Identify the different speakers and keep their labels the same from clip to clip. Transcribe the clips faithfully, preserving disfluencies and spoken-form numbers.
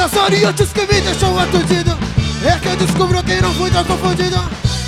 Speaker 1: Nas orientes que me deixam aturdido, é que eu descubro que não fui tão confundido.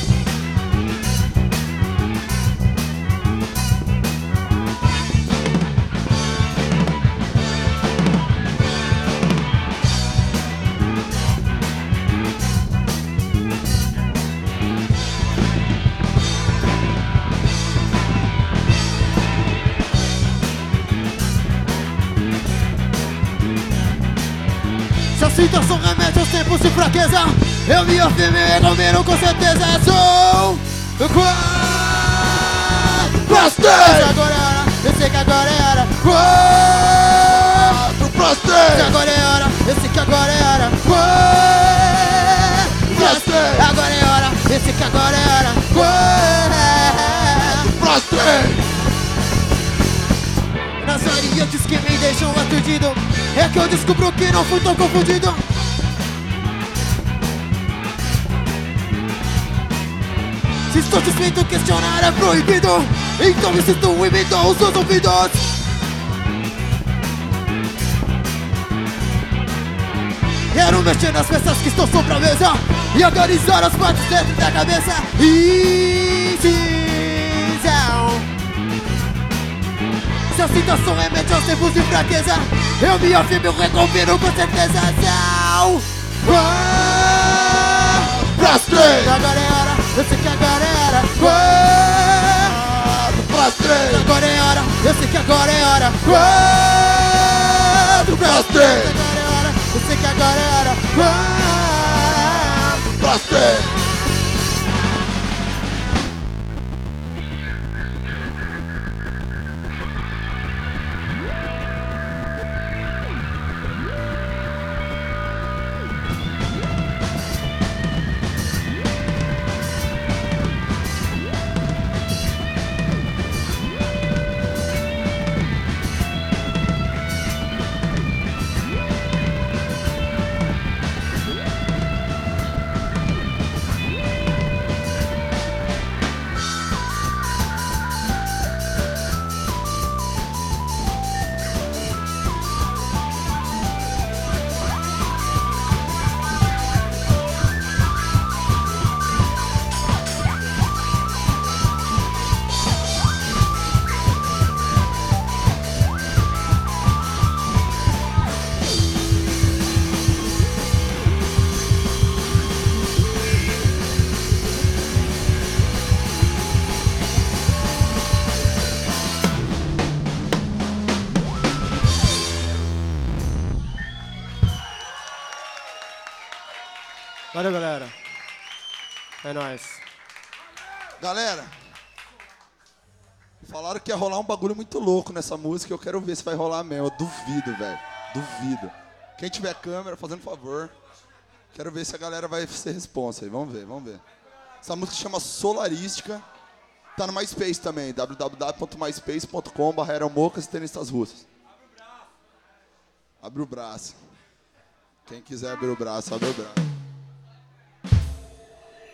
Speaker 1: Se a situação remete aos tempos de fraqueza, eu me afirmo e domino com certeza. Sou Prostate. Agora é hora, eu sei que agora é hora. Quatro Prostate. Agora é hora, eu sei que agora é hora. Prostate. Agora é hora, eu sei que agora é hora. Quatro Prostate. Nas variantes que me deixam aturdido, é que eu descubro que não fui tão confundido. Se estou desfeito, questionar é proibido, então me sinto e me dou os seus ouvidos. Quero mexer nas peças que estão sobre a mesa e organizar as partes dentro da cabeça. Incisão. Se a situação remete aos tempos de fraqueza, eu me afirmo e recombino com certeza. São Prostate. Agora é hora, eu sei que agora é hora. Prostate. Agora é hora, eu sei que agora é hora. Prostate. Agora é hora, eu sei que agora é hora. Prostate. Valeu, galera. É nóis.
Speaker 2: Galera, falaram que ia rolar um bagulho muito louco nessa música. Eu quero ver se vai rolar mesmo. Eu duvido, velho. Duvido. Quem tiver câmera, fazendo favor. Quero ver se a galera vai ser responsa aí. Vamos ver, vamos ver. Essa música chama Solarística. Tá no MySpace também. w w w ponto myspace ponto com barra aeromocas e tenistas russas. Abre o braço. Quem quiser abrir o braço, abre o braço.